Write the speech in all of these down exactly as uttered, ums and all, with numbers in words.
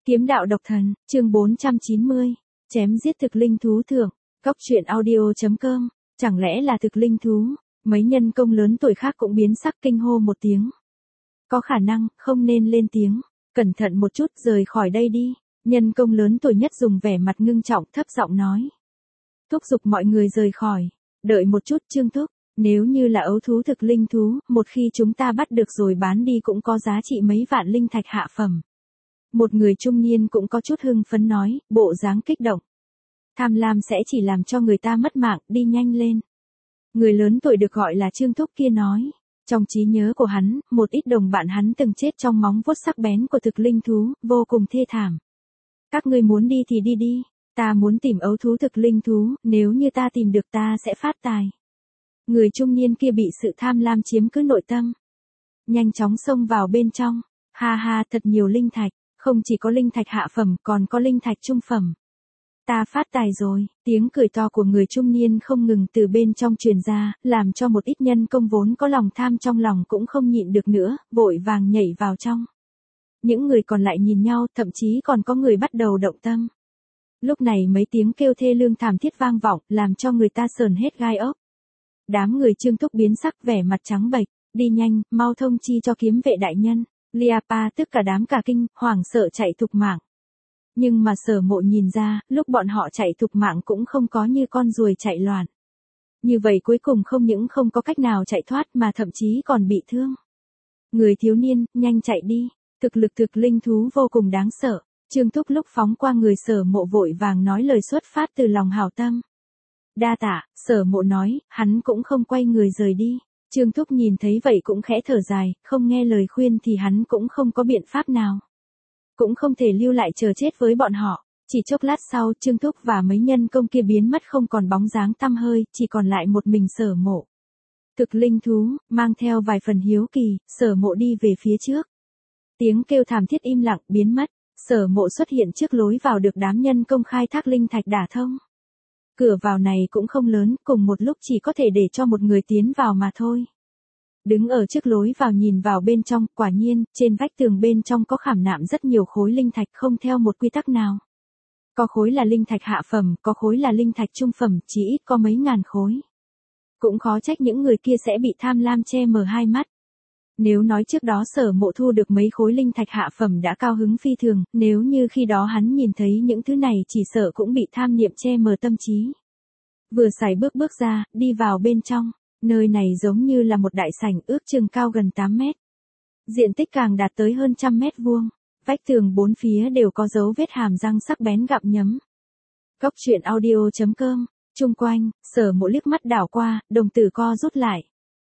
Kiếm đạo độc thần, chương bốn trăm chín mươi, chém giết thực linh thú thượng, cóc truyện audio chấm com, chẳng lẽ là thực linh thú, mấy nhân công lớn tuổi khác cũng biến sắc kinh hô một tiếng. Có khả năng, không nên lên tiếng, cẩn thận một chút rời khỏi đây đi, nhân công lớn tuổi nhất dùng vẻ mặt ngưng trọng thấp giọng nói. Thúc giục mọi người rời khỏi, đợi một chút Trương Thúc, nếu như là ấu thú thực linh thú, một khi chúng ta bắt được rồi bán đi cũng có giá trị mấy vạn linh thạch hạ phẩm. Một người trung niên cũng có chút hưng phấn nói, bộ dáng kích động. Tham lam sẽ chỉ làm cho người ta mất mạng, đi nhanh lên. Người lớn tuổi được gọi là Trương Thúc kia nói. Trong trí nhớ của hắn, một ít đồng bạn hắn từng chết trong móng vuốt sắc bén của thực linh thú, vô cùng thê thảm. Các ngươi muốn đi thì đi đi, ta muốn tìm ấu thú thực linh thú, nếu như ta tìm được ta sẽ phát tài. Người trung niên kia bị sự tham lam chiếm cứ nội tâm. Nhanh chóng xông vào bên trong, ha ha thật nhiều linh thạch. Không chỉ có linh thạch hạ phẩm còn có linh thạch trung phẩm. Ta phát tài rồi, tiếng cười to của người trung niên không ngừng từ bên trong truyền ra, làm cho một ít nhân công vốn có lòng tham trong lòng cũng không nhịn được nữa, vội vàng nhảy vào trong. Những người còn lại nhìn nhau, thậm chí còn có người bắt đầu động tâm. Lúc này mấy tiếng kêu thê lương thảm thiết vang vọng, làm cho người ta sờn hết gai ốc. Đám người Trương Thúc biến sắc vẻ mặt trắng bệch, đi nhanh, mau thông chi cho kiếm vệ đại nhân. Liapa tức cả đám cả kinh, hoảng sợ chạy thục mạng. Nhưng mà Sở Mộ nhìn ra, lúc bọn họ chạy thục mạng cũng không có như con ruồi chạy loạn. Như vậy cuối cùng không những không có cách nào chạy thoát mà thậm chí còn bị thương. Người thiếu niên, nhanh chạy đi, thực lực thực linh thú vô cùng đáng sợ. Trương Thúc lúc phóng qua người Sở Mộ vội vàng nói lời xuất phát từ lòng hảo tâm. Đa tạ, Sở Mộ nói, hắn cũng không quay người rời đi. Trương Thúc nhìn thấy vậy cũng khẽ thở dài, không nghe lời khuyên thì hắn cũng không có biện pháp nào. Cũng không thể lưu lại chờ chết với bọn họ. Chỉ chốc lát sau, Trương Thúc và mấy nhân công kia biến mất không còn bóng dáng tăm hơi, chỉ còn lại một mình Sở Mộ. Thực linh thú, mang theo vài phần hiếu kỳ, Sở Mộ đi về phía trước. Tiếng kêu thảm thiết im lặng, biến mất. Sở Mộ xuất hiện trước lối vào được đám nhân công khai thác linh thạch đả thông. Cửa vào này cũng không lớn, cùng một lúc chỉ có thể để cho một người tiến vào mà thôi. Đứng ở trước lối vào nhìn vào bên trong, quả nhiên, trên vách tường bên trong có khảm nạm rất nhiều khối linh thạch không theo một quy tắc nào. Có khối là linh thạch hạ phẩm, có khối là linh thạch trung phẩm, chỉ ít có mấy ngàn khối. Cũng khó trách những người kia sẽ bị tham lam che mờ hai mắt. Nếu nói trước đó Sở Mộ thu được mấy khối linh thạch hạ phẩm đã cao hứng phi thường, nếu như khi đó hắn nhìn thấy những thứ này chỉ sợ cũng bị tham niệm che mờ tâm trí. Vừa sải bước bước ra, đi vào bên trong, nơi này giống như là một đại sảnh ước chừng cao gần tám mét. Diện tích càng đạt tới hơn trăm mét vuông, vách tường bốn phía đều có dấu vết hàm răng sắc bén gặm nhấm. Cóc truyện audio chấm com, chung quanh, Sở Mộ liếc mắt đảo qua, đồng tử co rút lại.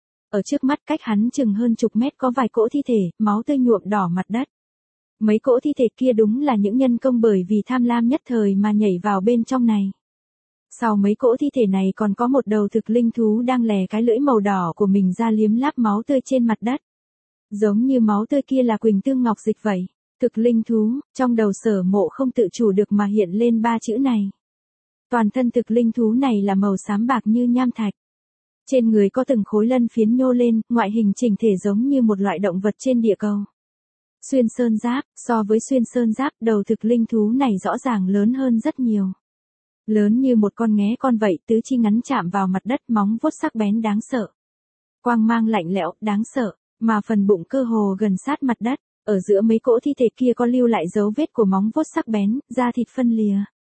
Ở trước mắt cách hắn chừng hơn chục mét có vài cỗ thi thể, máu tươi nhuộm đỏ mặt đất. Mấy cỗ thi thể kia đúng là những nhân công bởi vì tham lam nhất thời mà nhảy vào bên trong này. Sau mấy cỗ thi thể này còn có một đầu thực linh thú đang lè cái lưỡi màu đỏ của mình ra liếm láp máu tươi trên mặt đất. Giống như máu tươi kia là Quỳnh Tương Ngọc Dịch vậy. Thực linh thú, trong đầu Sở Mộ không tự chủ được mà hiện lên ba chữ này. Toàn thân thực linh thú này là màu xám bạc như nham thạch. Trên người có từng khối lân phiến nhô lên, ngoại hình chỉnh thể giống như một loại động vật trên địa cầu. Xuyên sơn giáp, so với xuyên sơn giáp, đầu thực linh thú này rõ ràng lớn hơn rất nhiều. Lớn như một con nghé con vậy, tứ chi ngắn chạm vào mặt đất, móng vuốt sắc bén đáng sợ. Quang mang lạnh lẽo, đáng sợ, mà phần bụng cơ hồ gần sát mặt đất, ở giữa mấy cỗ thi thể kia có lưu lại dấu vết của móng vuốt sắc bén, da thịt phân lìa.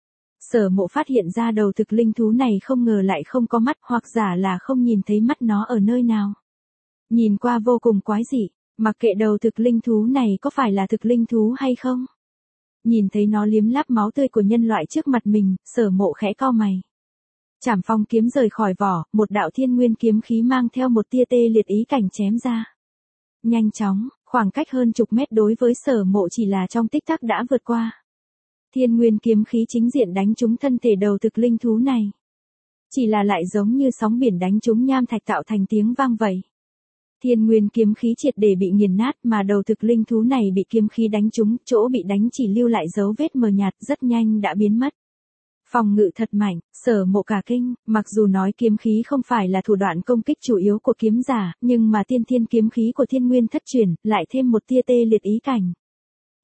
Sở Mộ phát hiện ra đầu thực linh thú này không ngờ lại không có mắt, hoặc giả là không nhìn thấy mắt nó ở nơi nào. Nhìn qua vô cùng quái dị, mặc kệ đầu thực linh thú này có phải là thực linh thú hay không. Nhìn thấy nó liếm láp máu tươi của nhân loại trước mặt mình, Sở Mộ khẽ cau mày. Trảm phong kiếm rời khỏi vỏ, một đạo thiên nguyên kiếm khí mang theo một tia tê liệt ý cảnh chém ra. Nhanh chóng, khoảng cách hơn chục mét đối với Sở Mộ chỉ là trong tích tắc đã vượt qua. Thiên nguyên kiếm khí chính diện đánh trúng thân thể đầu thực linh thú này. Chỉ là lại giống như sóng biển đánh trúng nham thạch tạo thành tiếng vang vậy. Thiên nguyên kiếm khí triệt để bị nghiền nát mà đầu thực linh thú này bị kiếm khí đánh trúng, chỗ bị đánh chỉ lưu lại dấu vết mờ nhạt rất nhanh đã biến mất. Phòng ngự thật mạnh, Sở Mộ cả kinh, mặc dù nói kiếm khí không phải là thủ đoạn công kích chủ yếu của kiếm giả, nhưng mà tiên thiên kiếm khí của thiên nguyên thất truyền, lại thêm một tia tê liệt ý cảnh.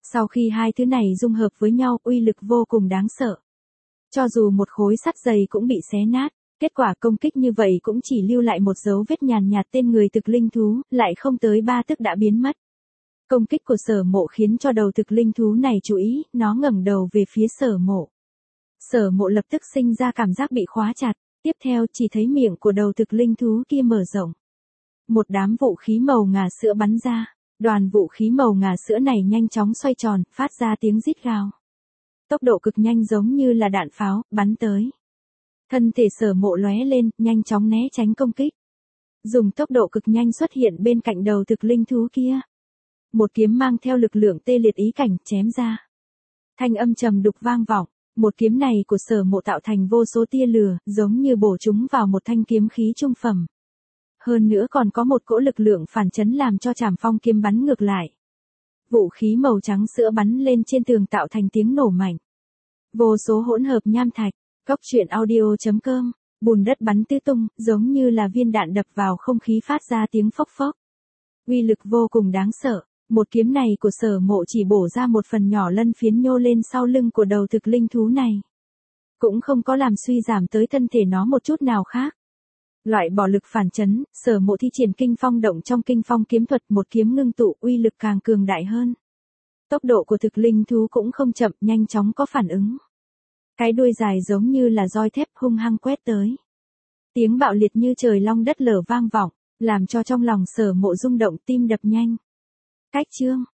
Sau khi hai thứ này dung hợp với nhau, uy lực vô cùng đáng sợ. Cho dù một khối sắt dày cũng bị xé nát, kết quả công kích như vậy cũng chỉ lưu lại một dấu vết nhàn nhạt tên người thực linh thú, lại không tới ba tức đã biến mất. Công kích của Sở Mộ khiến cho đầu thực linh thú này chú ý, nó ngẩng đầu về phía Sở Mộ. Sở Mộ lập tức sinh ra cảm giác bị khóa chặt, tiếp theo chỉ thấy miệng của đầu thực linh thú kia mở rộng. Một đám vũ khí màu ngà sữa bắn ra, đoàn vũ khí màu ngà sữa này nhanh chóng xoay tròn, phát ra tiếng rít gào. Tốc độ cực nhanh giống như là đạn pháo, bắn tới. Thân thể Sở Mộ lóe lên, nhanh chóng né tránh công kích. Dùng tốc độ cực nhanh xuất hiện bên cạnh đầu thực linh thú kia. Một kiếm mang theo lực lượng tê liệt ý cảnh chém ra. Thanh âm trầm đục vang vọng, một kiếm này của Sở Mộ tạo thành vô số tia lửa, giống như bổ chúng vào một thanh kiếm khí trung phẩm. Hơn nữa còn có một cỗ lực lượng phản chấn làm cho Trảm Phong kiếm bắn ngược lại. Vũ khí màu trắng sữa bắn lên trên tường tạo thành tiếng nổ mạnh. Vô số hỗn hợp nham thạch, góc truyện audio chấm com, bùn đất bắn tứ tung, giống như là viên đạn đập vào không khí phát ra tiếng phốc phốc. Uy lực vô cùng đáng sợ, một kiếm này của Sở Mộ chỉ bổ ra một phần nhỏ lân phiến nhô lên sau lưng của đầu thực linh thú này. Cũng không có làm suy giảm tới thân thể nó một chút nào khác. Loại bỏ lực phản chấn, Sở Mộ thi triển kinh phong động trong kinh phong kiếm thuật, một kiếm ngưng tụ, uy lực càng cường đại hơn. Tốc độ của thực linh thú cũng không chậm, nhanh chóng có phản ứng. Cái đuôi dài giống như là roi thép hung hăng quét tới. Tiếng bạo liệt như trời long đất lở vang vọng, làm cho trong lòng Sở Mộ rung động, tim đập nhanh. Cách chương